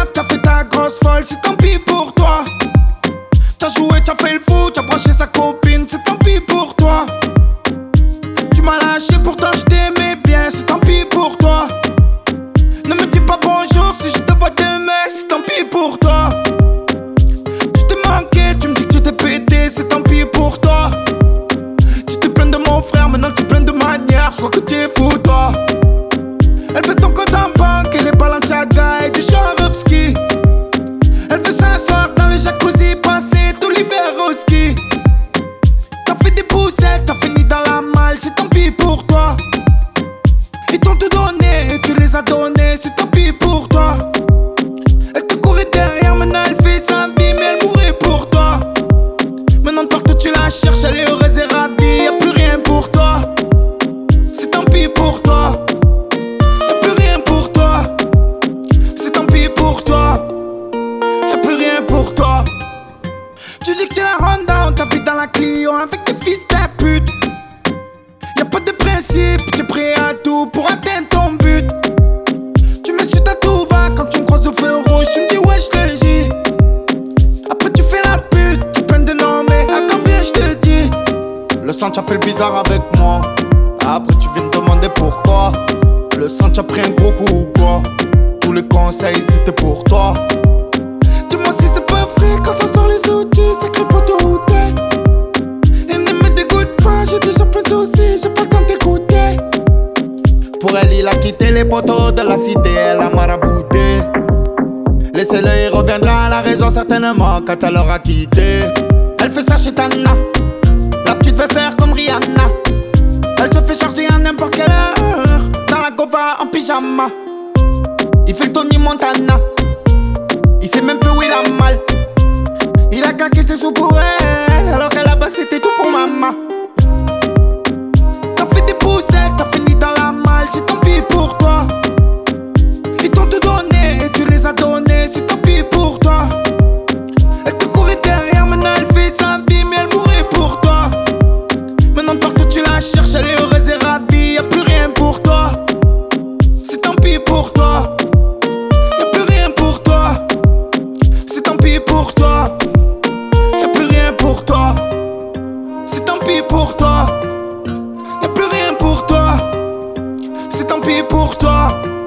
T'as fait ta grosse folle, c'est tant pis pour toi. T'as joué, t'as fait le fou, t'as branché sa copine, c'est tant pis pour toi. Tu m'as lâché, pourtant je t'aimais bien, c'est tant pis pour toi. Ne me dis pas bonjour si je te vois demain, c'est tant pis pour toi. Tu t'es manqué, tu me dis que tu t'es pété, c'est tant pis pour toi. Tu te plains de mon frère, maintenant tu te plains de manière, je crois que tu es fou toi. Elle fait ton compte en banque et les Balenciaga et du Swarovski. Elle veut s'asseoir dans le jacuzzi, passer tout l'hiver au ski. T'as fait des poussettes, t'as fini dans la malle, c'est tant pis pour toi. Ils t'ont tout donné et tu les as donnés, c'est tant pis pour toi. Elle te courait derrière, maintenant elle fait sa vie, mais elle mourrait pour toi. Maintenant partout tu la cherches, elle est heureuse et ravie, y'a plus rien pour toi. C'est tant pis pour toi. Y'a plus rien pour toi. C'est tant pis pour toi. Y'a plus rien pour toi. Tu dis que t'es la Honda, on t'a vu dans la Clio avec tes fils de pute. Y'a pas de principe, t'es prêt à tout pour atteindre ton but. Tu m'insultes à tout va quand tu me croises au feu rouge, tu me dis ouais je J. Après tu fais la pute, tu plains de nom mais attends viens je te dis. Le sang t'as fait le bizarre avec moi. Après tu viens me demander pourquoi. Le sang t'as pris un gros coup ou quoi. Tous les conseils c'était pour toi. Dis-moi si c'est pas vrai quand ça sort les outils, c'est que pour toi où t'es. Et ne me dégoûte pas, j'ai déjà plein de soucis, j'ai pas le temps d'écouter. Pour elle il a quitté les poteaux de la cité, elle a marabouté. Laissez-le, il reviendra à la raison certainement quand elle aura quitté. Elle fait ça chez Tana, la petite veut faire comme Rihanna. Elle se fait charger à n'importe quelle heure, dans la gova en pyjama. Il fait le Tony Montana, il sait même plus où il a mal. Il a claqué ses sous pour elle, alors qu'à la base c'était tout pour maman. T'as fait des poussettes, t'as fini dans la malle, c'est tant pis pour toi. Ils t'ont tout donné et tu les as donnés, c'est tant pis pour toi. Elle te courait derrière, maintenant elle fait sa vie, mais elle mourrait pour toi. Maintenant partout tu la cherches, elle est heureuse et ravie, y'a plus rien pour toi. C'est tant pis pour toi. Y'a plus rien pour toi. C'est tant pis pour toi. Y'a plus rien pour toi. C'est tant pis pour toi. Y'a plus rien pour toi. C'est tant pis pour toi.